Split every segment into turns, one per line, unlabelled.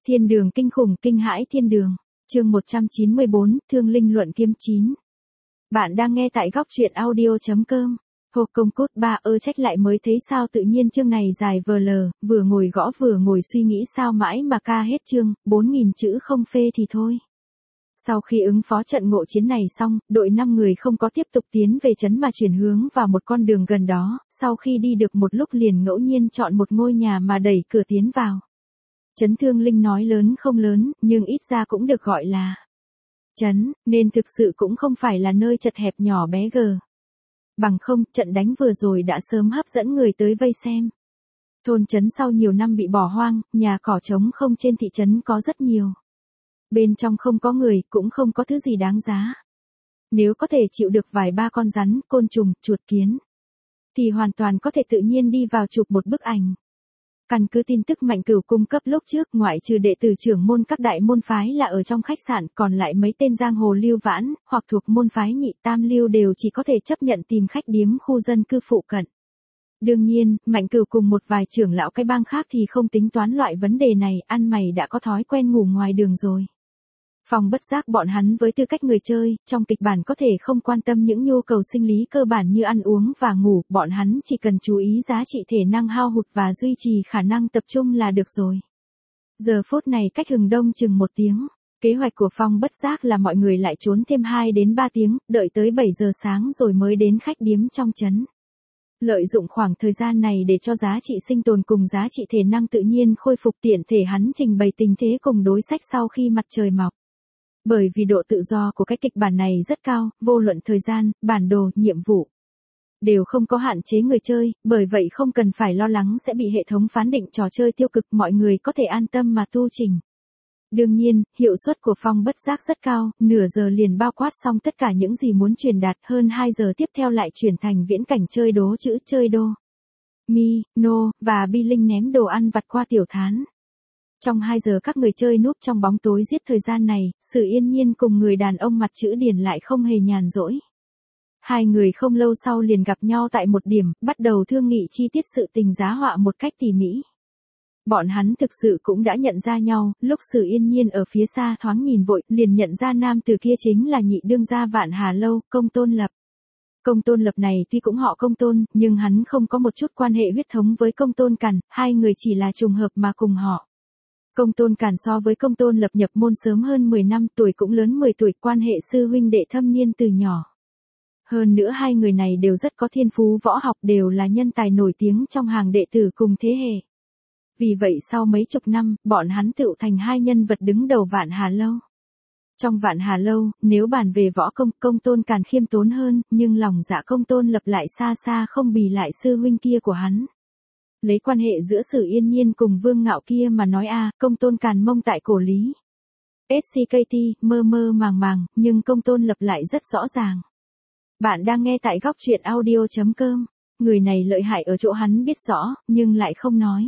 Thiên đường kinh khủng kinh hãi thiên đường. Chương 194, Thương linh luận kiếm 9. Bạn đang nghe tại góc truyện audio.com. Hộp công cốt 3 trách lại mới thấy sao tự nhiên chương này dài vờ lờ, vừa ngồi gõ vừa ngồi suy nghĩ sao mãi mà ca hết chương, 4.000 chữ không phê thì thôi. Sau khi ứng phó trận ngộ chiến này xong, đội 5 người không có tiếp tục tiến về trấn mà chuyển hướng vào một con đường gần đó, sau khi đi được một lúc liền ngẫu nhiên chọn một ngôi nhà mà đẩy cửa tiến vào. Trấn Thương Linh nói lớn không lớn, nhưng ít ra cũng được gọi là trấn, nên thực sự cũng không phải là nơi chật hẹp nhỏ bé gờ. Bằng không, trận đánh vừa rồi đã sớm hấp dẫn người tới vây xem. Thôn trấn sau nhiều năm bị bỏ hoang, nhà cỏ trống không trên thị trấn có rất nhiều. Bên trong không có người, cũng không có thứ gì đáng giá. Nếu có thể chịu được vài ba con rắn, côn trùng, chuột kiến, thì hoàn toàn có thể tự nhiên đi vào chụp một bức ảnh. Căn cứ tin tức Mạnh Cửu cung cấp lúc trước, ngoại trừ đệ tử trưởng môn các đại môn phái là ở trong khách sạn, còn lại mấy tên giang hồ lưu vãn, hoặc thuộc môn phái nhị tam lưu đều chỉ có thể chấp nhận tìm khách điếm khu dân cư phụ cận. Đương nhiên, Mạnh Cửu cùng một vài trưởng lão cái bang khác thì không tính toán loại vấn đề này, ăn mày đã có thói quen ngủ ngoài đường rồi. Phong Bất Giác bọn hắn với tư cách người chơi, trong kịch bản có thể không quan tâm những nhu cầu sinh lý cơ bản như ăn uống và ngủ, bọn hắn chỉ cần chú ý giá trị thể năng hao hụt và duy trì khả năng tập trung là được rồi. Giờ phút này cách hừng đông chừng 1 tiếng, kế hoạch của Phong Bất Giác là mọi người lại trốn thêm 2 đến 3 tiếng, đợi tới 7 giờ sáng rồi mới đến khách điếm trong trấn. Lợi dụng khoảng thời gian này để cho giá trị sinh tồn cùng giá trị thể năng tự nhiên khôi phục, tiện thể hắn trình bày tình thế cùng đối sách sau khi mặt trời mọc. Bởi vì độ tự do của cái kịch bản này rất cao, vô luận thời gian, bản đồ, nhiệm vụ đều không có hạn chế người chơi, bởi vậy không cần phải lo lắng sẽ bị hệ thống phán định trò chơi tiêu cực, mọi người có thể an tâm mà tu trình. Đương nhiên, hiệu suất của Phong Bất Giác rất cao, nửa giờ liền bao quát xong tất cả những gì muốn truyền đạt, hơn 2 giờ tiếp theo lại chuyển thành viễn cảnh chơi đố chữ, chơi đô, mi, nô, và bi linh ném đồ ăn vặt qua tiểu thán. Trong 2 giờ các người chơi núp trong bóng tối giết thời gian này, Sử Yên Nhiên cùng người đàn ông mặt chữ Điền lại không hề nhàn rỗi. Hai người không lâu sau liền gặp nhau tại một điểm, bắt đầu thương nghị chi tiết sự tình giá họa một cách tỉ mỉ. Bọn hắn thực sự cũng đã nhận ra nhau, lúc Sử Yên Nhiên ở phía xa thoáng nhìn vội, liền nhận ra nam từ kia chính là nhị đương gia Vạn Hà Lâu, Công Tôn Lập. Công Tôn Lập này tuy cũng họ Công Tôn, nhưng hắn không có một chút quan hệ huyết thống với Công Tôn Càn, hai người chỉ là trùng hợp mà cùng họ. Công Tôn Càn so với Công Tôn Lập nhập môn sớm hơn 10 năm, tuổi cũng lớn 10 tuổi, quan hệ sư huynh đệ thâm niên từ nhỏ. Hơn nữa hai người này đều rất có thiên phú võ học, đều là nhân tài nổi tiếng trong hàng đệ tử cùng thế hệ. Vì vậy sau mấy chục năm, bọn hắn tựu thành hai nhân vật đứng đầu Vạn Hà Lâu. Trong Vạn Hà Lâu, nếu bàn về võ công, Công Tôn Càn khiêm tốn hơn, nhưng lòng dạ Công Tôn Lập lại xa xa không bì lại sư huynh kia của hắn. Lấy quan hệ giữa Sử Yên Nhiên cùng Vương Ngạo kia mà nói Công Tôn Càn mông tại cổ lý. SCKT, mơ mơ màng màng, nhưng Công Tôn Lập lại rất rõ ràng. Bạn đang nghe tại góc truyện audio.com. Người này lợi hại ở chỗ hắn biết rõ, nhưng lại không nói.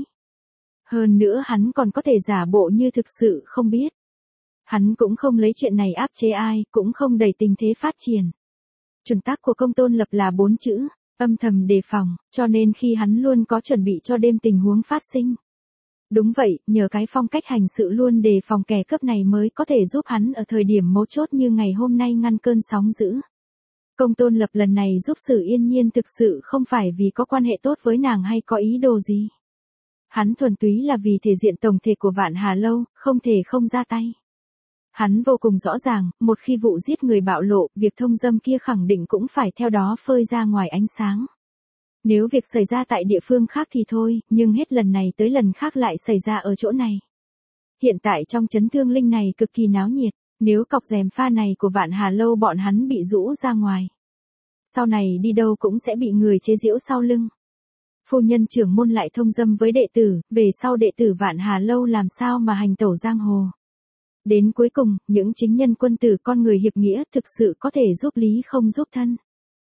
Hơn nữa hắn còn có thể giả bộ như thực sự không biết. Hắn cũng không lấy chuyện này áp chế ai, cũng không đẩy tình thế phát triển. Chuẩn tắc của Công Tôn Lập là 4 chữ. Âm thầm đề phòng, cho nên khi hắn luôn có chuẩn bị cho đêm tình huống phát sinh. Đúng vậy, nhờ cái phong cách hành sự luôn đề phòng kẻ cướp này mới có thể giúp hắn ở thời điểm mấu chốt như ngày hôm nay ngăn cơn sóng dữ. Công Tôn Lập lần này giúp Sử Yên Nhiên thực sự không phải vì có quan hệ tốt với nàng hay có ý đồ gì. Hắn thuần túy là vì thể diện tổng thể của Vạn Hà Lâu, không thể không ra tay. Hắn vô cùng rõ ràng, một khi vụ giết người bạo lộ, việc thông dâm kia khẳng định cũng phải theo đó phơi ra ngoài ánh sáng. Nếu việc xảy ra tại địa phương khác thì thôi, nhưng hết lần này tới lần khác lại xảy ra ở chỗ này. Hiện tại trong trấn Thương Linh này cực kỳ náo nhiệt, nếu cọc rèm pha này của Vạn Hà Lâu bọn hắn bị rũ ra ngoài, sau này đi đâu cũng sẽ bị người chế giễu sau lưng. Phu nhân trưởng môn lại thông dâm với đệ tử, về sau đệ tử Vạn Hà Lâu làm sao mà hành tẩu giang hồ. Đến cuối cùng, những chính nhân quân tử con người hiệp nghĩa thực sự có thể giúp lý không giúp thân.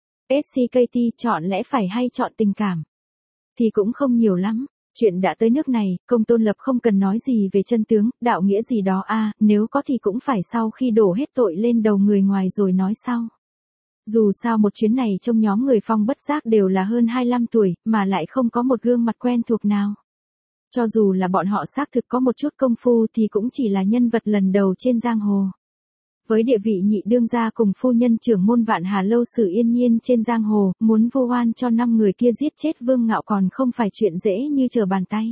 SCKT chọn lẽ phải hay chọn tình cảm thì cũng không nhiều lắm. Chuyện đã tới nước này, Công Tôn Lập không cần nói gì về chân tướng, đạo nghĩa gì đó nếu có thì cũng phải sau khi đổ hết tội lên đầu người ngoài rồi nói sau. Dù sao một chuyến này trong nhóm người Phong Bất Giác đều là hơn 25 tuổi, mà lại không có một gương mặt quen thuộc nào. Cho dù là bọn họ xác thực có một chút công phu thì cũng chỉ là nhân vật lần đầu trên giang hồ. Với địa vị nhị đương gia cùng phu nhân trưởng môn Vạn Hà Lâu Sử Yên Nhiên trên giang hồ, muốn vu oan cho 5 người kia giết chết Vương Ngạo còn không phải chuyện dễ như trở bàn tay.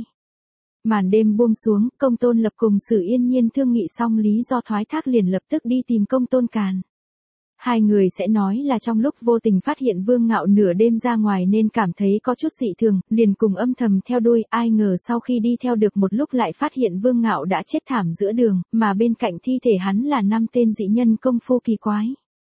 Màn đêm buông xuống, Công Tôn Lập cùng Sử Yên Nhiên thương nghị xong lý do thoái thác liền lập tức đi tìm Công Tôn Càn. Hai người sẽ nói là trong lúc vô tình phát hiện Vương Ngạo nửa đêm ra ngoài nên cảm thấy có chút dị thường, liền cùng âm thầm theo đuôi, ai ngờ sau khi đi theo được một lúc lại phát hiện Vương Ngạo đã chết thảm giữa đường, mà bên cạnh thi thể hắn là 5 tên dị nhân công phu kỳ quái.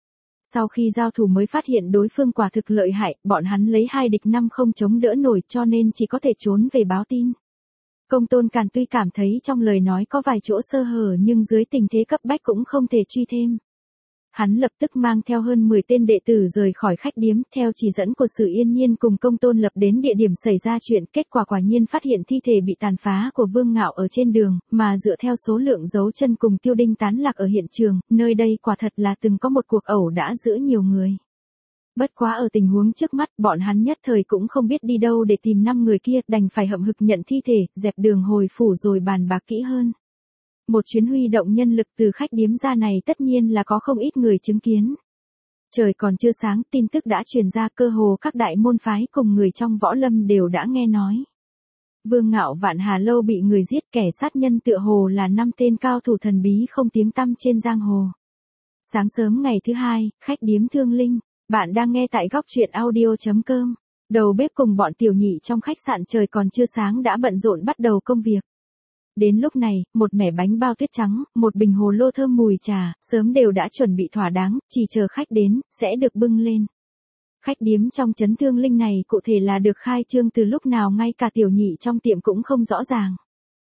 Sau khi giao thủ mới phát hiện đối phương quả thực lợi hại, bọn hắn lấy 2 địch 5 không chống đỡ nổi cho nên chỉ có thể trốn về báo tin. Công Tôn Càn tuy cảm thấy trong lời nói có vài chỗ sơ hở nhưng dưới tình thế cấp bách cũng không thể truy thêm. Hắn lập tức mang theo hơn 10 tên đệ tử rời khỏi khách điếm, theo chỉ dẫn của Sử Yên Nhiên cùng Công Tôn Lập đến địa điểm xảy ra chuyện, kết quả quả nhiên phát hiện thi thể bị tàn phá của Vương Ngạo ở trên đường, mà dựa theo số lượng dấu chân cùng tiêu đinh tán lạc ở hiện trường, nơi đây quả thật là từng có một cuộc ẩu đả giữa nhiều người. Bất quá ở tình huống trước mắt, bọn hắn nhất thời cũng không biết đi đâu để tìm 5 người kia, đành phải hậm hực nhận thi thể, dẹp đường hồi phủ rồi bàn bạc kỹ hơn. Một chuyến huy động nhân lực từ khách điếm ra này tất nhiên là có không ít người chứng kiến. Trời còn chưa sáng, tin tức đã truyền ra, cơ hồ các đại môn phái cùng người trong võ lâm đều đã nghe nói. Vương Ngạo Vạn Hà Lâu bị người giết, kẻ sát nhân tựa hồ là 5 tên cao thủ thần bí không tiếng tăm trên giang hồ. Sáng sớm ngày thứ hai, khách điếm Thương Linh, bạn đang nghe tại góc truyện audio.com. Đầu bếp cùng bọn tiểu nhị trong khách sạn trời còn chưa sáng đã bận rộn bắt đầu công việc. Đến lúc này, một mẻ bánh bao tuyết trắng, một bình hồ lô thơm mùi trà, sớm đều đã chuẩn bị thỏa đáng, chỉ chờ khách đến, sẽ được bưng lên. Khách điếm trong trấn Thương Linh này cụ thể là được khai trương từ lúc nào ngay cả tiểu nhị trong tiệm cũng không rõ ràng.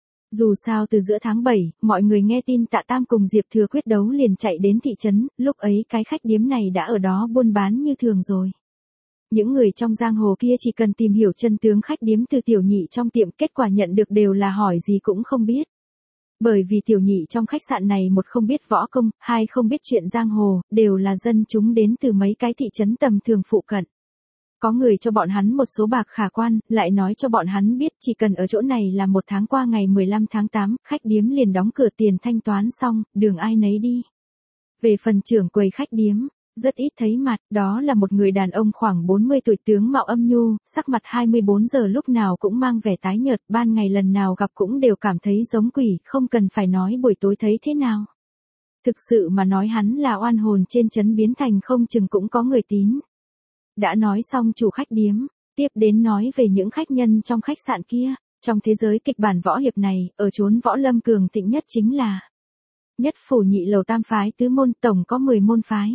Dù sao từ giữa tháng 7, mọi người nghe tin Tạ Tam cùng Diệp Thừa quyết đấu liền chạy đến thị trấn, lúc ấy cái khách điếm này đã ở đó buôn bán như thường rồi. Những người trong giang hồ kia chỉ cần tìm hiểu chân tướng khách điếm từ tiểu nhị trong tiệm, kết quả nhận được đều là hỏi gì cũng không biết. Bởi vì tiểu nhị trong khách sạn này một không biết võ công, hai không biết chuyện giang hồ, đều là dân chúng đến từ mấy cái thị trấn tầm thường phụ cận. Có người cho bọn hắn một số bạc khả quan, lại nói cho bọn hắn biết chỉ cần ở chỗ này là 1 tháng qua ngày 15 tháng 8, khách điếm liền đóng cửa, tiền thanh toán xong, đường ai nấy đi. Về phần trưởng quầy khách điếm, rất ít thấy mặt, đó là một người đàn ông khoảng 40 tuổi, tướng mạo âm nhu, sắc mặt 24 giờ lúc nào cũng mang vẻ tái nhợt, ban ngày lần nào gặp cũng đều cảm thấy giống quỷ, không cần phải nói buổi tối thấy thế nào. Thực sự mà nói hắn là oan hồn trên trấn biến thành không chừng cũng có người tín. Đã nói xong chủ khách điếm, tiếp đến nói về những khách nhân trong khách sạn kia. Trong thế giới kịch bản võ hiệp này, ở chốn võ lâm cường thịnh nhất chính là Nhất Phủ Nhị Lầu Tam Phái Tứ Môn, tổng có 10 môn phái.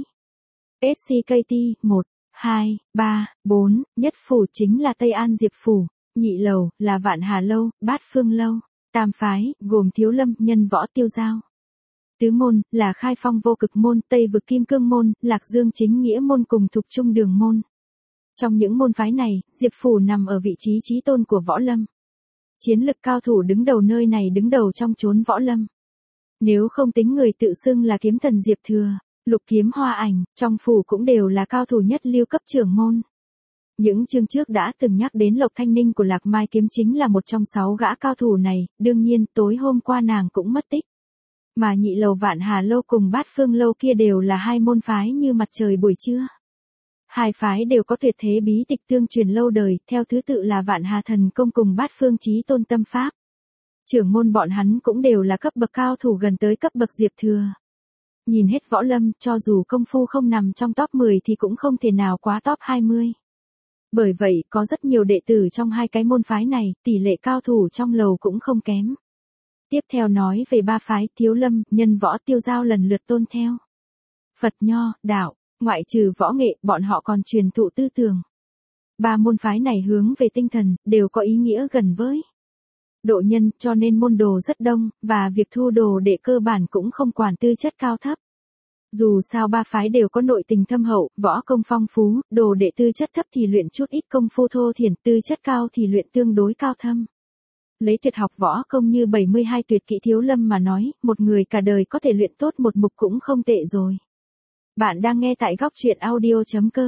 SCKT, 1, 2, 3, 4, Nhất Phủ chính là Tây An Diệp Phủ, Nhị Lầu là Vạn Hà Lâu, Bát Phương Lâu, Tam Phái gồm Thiếu Lâm, Nhân Võ, Tiêu Giao. Tứ Môn là Khai Phong Vô Cực Môn, Tây Vực Kim Cương Môn, Lạc Dương Chính Nghĩa Môn cùng Thục Trung Đường Môn. Trong những môn phái này, Diệp Phủ nằm ở vị trí chí tôn của võ lâm. Chiến lực cao thủ đứng đầu nơi này, đứng đầu trong chốn võ lâm. Nếu không tính người tự xưng là kiếm thần Diệp Thừa, Lục Kiếm Hoa Ảnh, trong phủ cũng đều là cao thủ nhất lưu cấp trưởng môn. Những chương trước đã từng nhắc đến Lộc Thanh Ninh của Lạc Mai Kiếm chính là một trong 6 gã cao thủ này, đương nhiên tối hôm qua nàng cũng mất tích. Mà Nhị Lầu Vạn Hà Lâu cùng Bát Phương Lâu kia đều là hai môn phái như mặt trời buổi trưa. Hai phái đều có tuyệt thế bí tịch tương truyền lâu đời, theo thứ tự là Vạn Hà Thần Công cùng Bát Phương Chí Tôn Tâm Pháp. Trưởng môn bọn hắn cũng đều là cấp bậc cao thủ gần tới cấp bậc Diệp Thừa. Nhìn hết võ lâm, cho dù công phu không nằm trong top 10 thì cũng không thể nào quá top 20. Bởi vậy, có rất nhiều đệ tử trong hai cái môn phái này, tỷ lệ cao thủ trong lầu cũng không kém. Tiếp theo nói về ba phái, Thiếu Lâm, Nhân Võ, Tiêu Giao lần lượt tôn theo. Phật Nho, Đạo, ngoại trừ võ nghệ, bọn họ còn truyền thụ tư tưởng. Ba môn phái này hướng về tinh thần, đều có ý nghĩa gần với độ nhân, cho nên môn đồ rất đông, và việc thu đồ đệ cơ bản cũng không quản tư chất cao thấp. Dù sao ba phái đều có nội tình thâm hậu, võ công phong phú, đồ đệ tư chất thấp thì luyện chút ít công phu thô thiển, tư chất cao thì luyện tương đối cao thâm. Lấy tuyệt học võ công như 72 tuyệt kỹ Thiếu Lâm mà nói, một người cả đời có thể luyện tốt một mục cũng không tệ rồi. Bạn đang nghe tại góc truyện audio.com.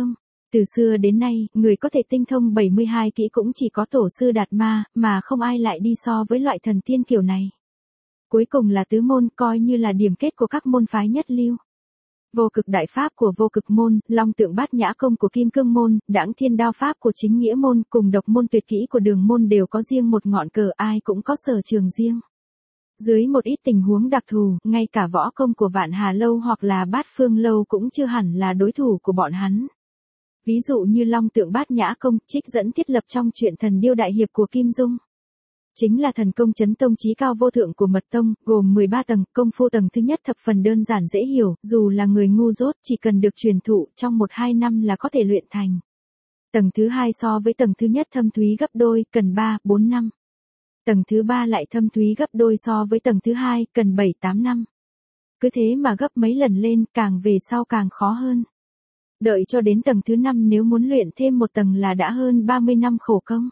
Từ xưa đến nay, người có thể tinh thông 72 kỹ cũng chỉ có tổ sư Đạt Ma, mà không ai lại đi so với loại thần tiên kiểu này. Cuối cùng là tứ môn, coi như là điểm kết của các môn phái nhất lưu. Vô cực đại pháp của vô cực môn, long tượng bát nhã công của kim cương môn, đãng thiên đao pháp của chính nghĩa môn cùng độc môn tuyệt kỹ của đường môn đều có riêng một ngọn cờ, ai cũng có sở trường riêng. Dưới một ít tình huống đặc thù, ngay cả võ công của Vạn Hà Lâu hoặc là Bát Phương Lâu cũng chưa hẳn là đối thủ của bọn hắn. Ví dụ như long tượng bát nhã công, trích dẫn thiết lập trong truyện Thần Điêu Đại Hiệp của Kim Dung. Chính là thần công chấn tông chí cao vô thượng của mật tông, gồm 13 tầng, công phu tầng thứ nhất thập phần đơn giản dễ hiểu, dù là người ngu dốt chỉ cần được truyền thụ trong 1-2 năm là có thể luyện thành. Tầng thứ hai so với tầng thứ nhất thâm thúy gấp đôi, cần 3-4 năm. Tầng thứ ba lại thâm thúy gấp đôi so với tầng thứ hai, cần 7-8 năm. Cứ thế mà gấp mấy lần lên, càng về sau càng khó hơn. Đợi cho đến tầng thứ 5 nếu muốn luyện thêm một tầng là đã hơn 30 năm khổ công.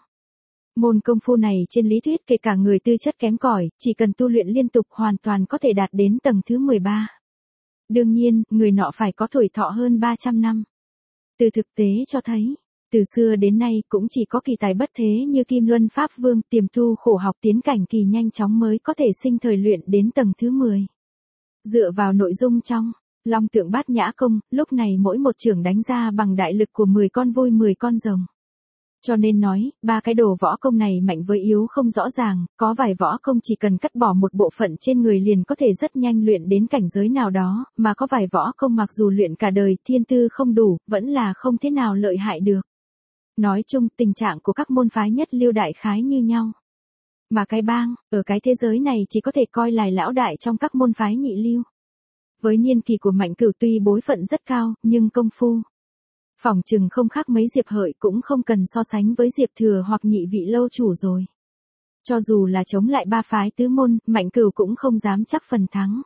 Môn công phu này trên lý thuyết kể cả người tư chất kém cỏi, chỉ cần tu luyện liên tục hoàn toàn có thể đạt đến tầng thứ 13. Đương nhiên, người nọ phải có tuổi thọ hơn 300 năm. Từ thực tế cho thấy, từ xưa đến nay cũng chỉ có kỳ tài bất thế như Kim Luân Pháp Vương tiềm tu khổ học tiến cảnh kỳ nhanh chóng mới có thể sinh thời luyện đến tầng thứ 10. Dựa vào nội dung trong long tượng bát nhã công, lúc này mỗi một chưởng đánh ra bằng đại lực của 10 con voi 10 con rồng. Cho nên nói, ba cái đồ võ công này mạnh với yếu không rõ ràng, có vài võ công chỉ cần cắt bỏ một bộ phận trên người liền có thể rất nhanh luyện đến cảnh giới nào đó, mà có vài võ công mặc dù luyện cả đời thiên tư không đủ, vẫn là không thế nào lợi hại được. Nói chung, tình trạng của các môn phái nhất lưu đại khái như nhau. Mà cái bang, ở cái thế giới này chỉ có thể coi là lão đại trong các môn phái nhị lưu. Với niên kỳ của Mạnh Cửu tuy bối phận rất cao, nhưng công phu phỏng chừng không khác mấy Diệp Hợi, cũng không cần so sánh với Diệp Thừa hoặc nhị vị lâu chủ rồi. Cho dù là chống lại ba phái tứ môn, Mạnh Cửu cũng không dám chắc phần thắng.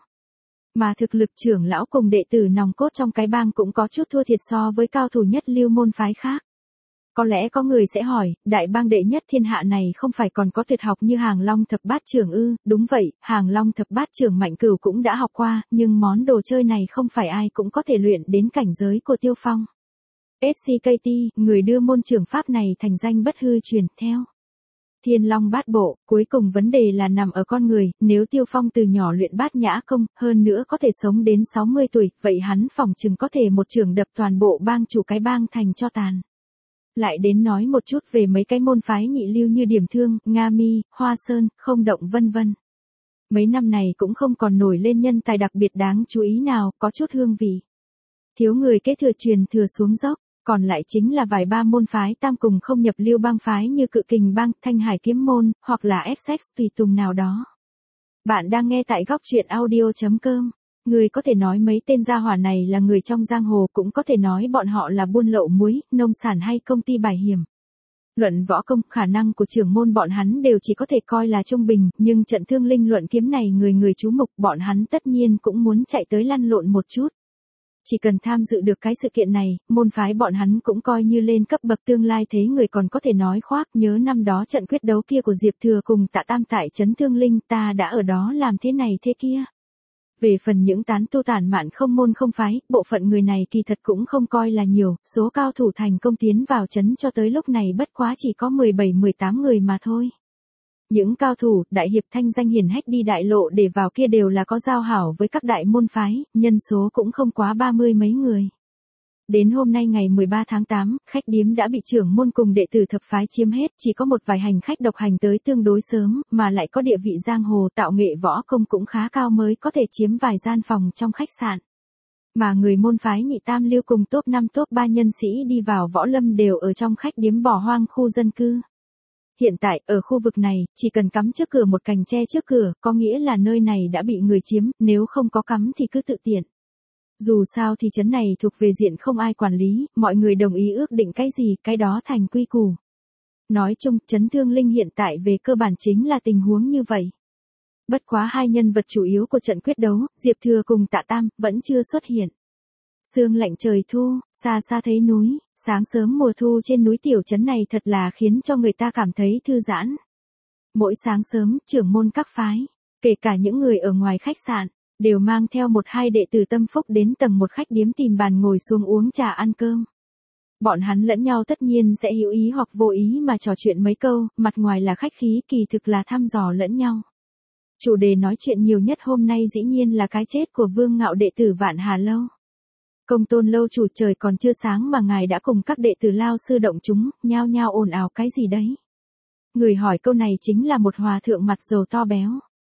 Mà thực lực trưởng lão cùng đệ tử nòng cốt trong cái bang cũng có chút thua thiệt so với cao thủ nhất lưu môn phái khác. Có lẽ có người sẽ hỏi, đại bang đệ nhất thiên hạ này không phải còn có tuyệt học như Hàng Long thập bát trưởng ư? Đúng vậy, Hàng Long thập bát trưởng Mạnh Cửu cũng đã học qua, nhưng món đồ chơi này không phải ai cũng có thể luyện đến cảnh giới của Tiêu Phong. SCKT, người đưa môn trưởng pháp này thành danh bất hư truyền theo Thiên Long bát bộ, cuối cùng vấn đề là nằm ở con người, nếu Tiêu Phong từ nhỏ luyện bát nhã công, hơn nữa có thể sống đến 60 tuổi, vậy hắn phỏng chừng có thể một chưởng đập toàn bộ bang chủ cái bang thành cho tàn. Lại đến nói một chút về mấy cái môn phái nhị lưu như Điểm Thương, Nga Mi, Hoa Sơn, Không Động vân vân. Mấy năm này cũng không còn nổi lên nhân tài đặc biệt đáng chú ý nào, có chút hương vị. Thiếu người kế thừa truyền thừa xuống dốc, còn lại chính là vài ba môn phái tam cùng không nhập lưu bang phái như Cự Kình bang, Thanh Hải kiếm môn, hoặc là Essex tùy tùng nào đó. Bạn đang nghe tại góc truyện audio.com. Người có thể nói mấy tên gia hỏa này là người trong giang hồ, cũng có thể nói bọn họ là buôn lậu muối, nông sản hay công ty bảo hiểm. Luận võ công, khả năng của trưởng môn bọn hắn đều chỉ có thể coi là trung bình, nhưng trận Thương Linh luận kiếm này người người chú mục, bọn hắn tất nhiên cũng muốn chạy tới lăn lộn một chút. Chỉ cần tham dự được cái sự kiện này, môn phái bọn hắn cũng coi như lên cấp bậc tương lai thế người còn có thể nói khoác, nhớ năm đó trận quyết đấu kia của Diệp Thừa cùng Tạ Tam tại trấn Thương Linh, ta đã ở đó làm thế này thế kia. Về phần những tán tu tản mạn không môn không phái, bộ phận người này kỳ thật cũng không coi là nhiều, số cao thủ thành công tiến vào trấn cho tới lúc này bất quá chỉ có 17-18 người mà thôi. Những cao thủ, đại hiệp thanh danh hiển hách đi đại lộ để vào kia đều là có giao hảo với các đại môn phái, nhân số cũng không quá 30 mấy người. Đến hôm nay ngày 13 tháng 8, khách điếm đã bị trưởng môn cùng đệ tử thập phái chiếm hết, chỉ có một vài hành khách độc hành tới tương đối sớm, mà lại có địa vị giang hồ, tạo nghệ võ công cũng khá cao mới có thể chiếm vài gian phòng trong khách sạn. Mà người môn phái nhị tam lưu cùng top 5 top 3 nhân sĩ đi vào võ lâm đều ở trong khách điếm bỏ hoang khu dân cư. Hiện tại, ở khu vực này, chỉ cần cắm trước cửa một cành tre trước cửa, có nghĩa là nơi này đã bị người chiếm, nếu không có cắm thì cứ tự tiện. Dù sao thì trấn này thuộc về diện không ai quản lý, mọi người đồng ý ước định cái gì, cái đó thành quy củ. Nói chung, trấn Thương Linh hiện tại về cơ bản chính là tình huống như vậy. Bất quá hai nhân vật chủ yếu của trận quyết đấu, Diệp Thừa cùng Tạ Tam, vẫn chưa xuất hiện. Sương lạnh trời thu, xa xa thấy núi, sáng sớm mùa thu trên núi tiểu trấn này thật là khiến cho người ta cảm thấy thư giãn. Mỗi sáng sớm, trưởng môn các phái, kể cả những người ở ngoài khách sạn, đều mang theo một hai đệ tử tâm phúc đến tầng một khách điếm tìm bàn ngồi xuống uống trà ăn cơm. Bọn hắn lẫn nhau tất nhiên sẽ hữu ý hoặc vô ý mà trò chuyện mấy câu, mặt ngoài là khách khí kỳ thực là thăm dò lẫn nhau. Chủ đề nói chuyện nhiều nhất hôm nay dĩ nhiên là cái chết của Vương Ngạo đệ tử Vạn Hà Lâu. Công Tôn lâu chủ, trời còn chưa sáng mà ngài đã cùng các đệ tử Lao sư động chúng, nhao nhao ồn ào cái gì đấy. Người hỏi câu này chính là một hòa thượng mặt dầu to béo.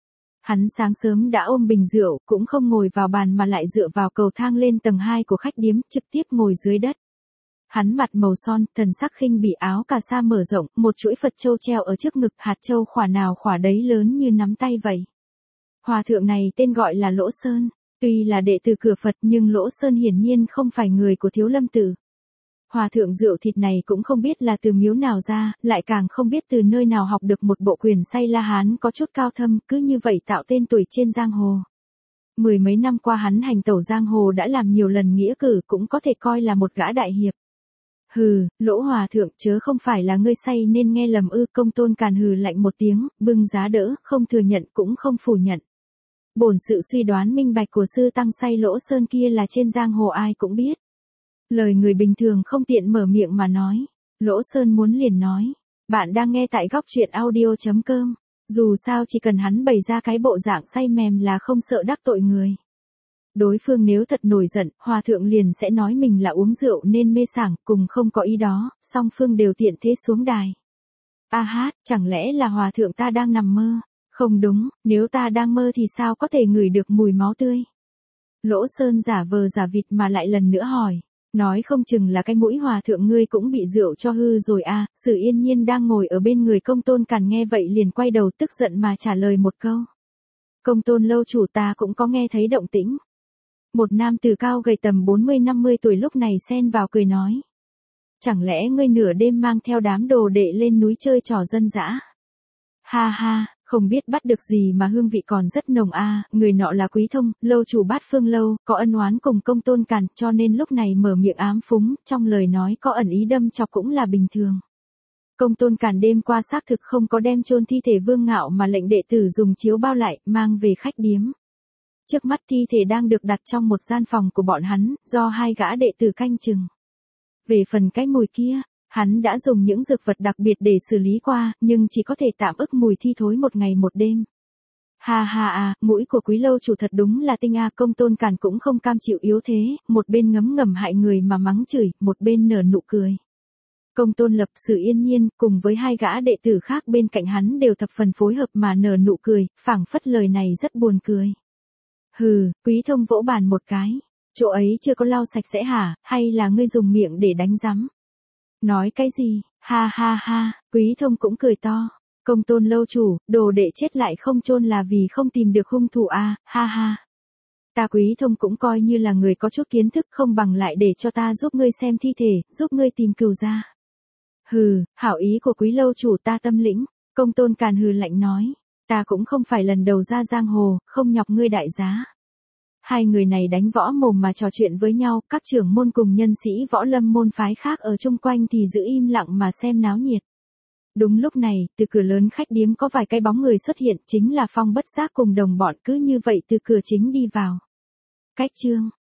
Hắn sáng sớm đã ôm bình rượu, cũng không ngồi vào bàn mà lại dựa vào cầu thang lên tầng 2 của khách điếm, trực tiếp ngồi dưới đất. Hắn mặt màu son, thần sắc khinh bỉ, áo cà sa mở rộng, một chuỗi Phật châu treo ở trước ngực, hạt châu khỏa nào khỏa đấy lớn như nắm tay vậy. Hòa thượng này tên gọi là Lỗ Sơn, tuy là đệ tử cửa Phật nhưng Lỗ Sơn hiển nhiên không phải người của Thiếu Lâm Tự. Hòa thượng rượu thịt này cũng không biết là từ miếu nào ra, lại càng không biết từ nơi nào học được một bộ quyền say La Hán có chút cao thâm, cứ như vậy tạo tên tuổi trên giang hồ. Mười mấy năm qua hắn hành tẩu giang hồ đã làm nhiều lần nghĩa cử, cũng có thể coi là một gã đại hiệp. Hừ, Lỗ hòa thượng, chớ không phải là ngươi say nên nghe lầm ư? Công Tôn Càn hừ lạnh một tiếng, bưng giá đỡ, không thừa nhận cũng không phủ nhận. Bổn sự suy đoán minh bạch của sư tăng say Lỗ Sơn kia là trên giang hồ ai cũng biết. Lời người bình thường không tiện mở miệng mà nói. Lỗ Sơn muốn liền nói. Bạn đang nghe tại góc truyện audio.com. Dù sao chỉ cần hắn bày ra cái bộ dạng say mềm là không sợ đắc tội người. Đối phương nếu thật nổi giận, hòa thượng liền sẽ nói mình là uống rượu nên mê sảng, cùng không có ý đó, song phương đều tiện thế xuống đài. A hát, chẳng lẽ là hòa thượng ta đang nằm mơ? Không đúng, nếu ta đang mơ thì sao có thể ngửi được mùi máu tươi? Lỗ Sơn giả vờ giả vịt mà lại lần nữa hỏi. Nói không chừng là cái mũi hòa thượng ngươi cũng bị rượu cho hư rồi à? Sử Yên Nhiên đang ngồi ở bên người Công Tôn Càn nghe vậy liền quay đầu tức giận mà trả lời một câu. Công Tôn lâu chủ, ta cũng có nghe thấy động tĩnh. Một nam tử cao gầy tầm 40-50 tuổi lúc này xen vào cười nói. Chẳng lẽ ngươi nửa đêm mang theo đám đồ đệ lên núi chơi trò dân dã? Ha ha, không biết bắt được gì mà hương vị còn rất nồng a. Người nọ là Quý Thông, lâu chủ Bát Phương lâu, có ân oán cùng Công Tôn Càn, cho nên lúc này mở miệng ám phúng, trong lời nói có ẩn ý đâm chọc cũng là bình thường. Công Tôn Càn đêm qua xác thực không có đem chôn thi thể Vương Ngạo mà lệnh đệ tử dùng chiếu bao lại, mang về khách điếm. Trước mắt thi thể đang được đặt trong một gian phòng của bọn hắn, do hai gã đệ tử canh chừng. Về phần cái mùi kia, hắn đã dùng những dược vật đặc biệt để xử lý qua, nhưng chỉ có thể tạm ức mùi thi thối một ngày một đêm. Ha ha à, mũi của Quý lâu chủ thật đúng là tinh a. Công Tôn Càn cũng không cam chịu yếu thế, một bên ngấm ngầm hại người mà mắng chửi, một bên nở nụ cười. Công Tôn Lập, Sử Yên Nhiên, cùng với hai gã đệ tử khác bên cạnh hắn đều thập phần phối hợp mà nở nụ cười, phảng phất lời này rất buồn cười. Hừ, Quý Thông vỗ bàn một cái. Chỗ ấy chưa có lau sạch sẽ hả, hay là ngươi dùng miệng để đánh rắm? Nói cái gì? Ha ha ha, Quý Thông cũng cười to. Công Tôn lâu chủ, đồ đệ chết lại không chôn là vì không tìm được hung thủ à, ha ha. Ta Quý Thông cũng coi như là người có chút kiến thức, không bằng lại để cho ta giúp ngươi xem thi thể, giúp ngươi tìm cừu ra. Hừ, hảo ý của Quý lâu chủ ta tâm lĩnh. Công Tôn Càn hừ lạnh nói. Ta cũng không phải lần đầu ra giang hồ, không nhọc ngươi đại giá. Hai người này đánh võ mồm mà trò chuyện với nhau, các trưởng môn cùng nhân sĩ võ lâm môn phái khác ở chung quanh thì giữ im lặng mà xem náo nhiệt. Đúng lúc này, từ cửa lớn khách điếm có vài cái bóng người xuất hiện, chính là Phong Bất Giác cùng đồng bọn, cứ như vậy từ cửa chính đi vào. Cách chương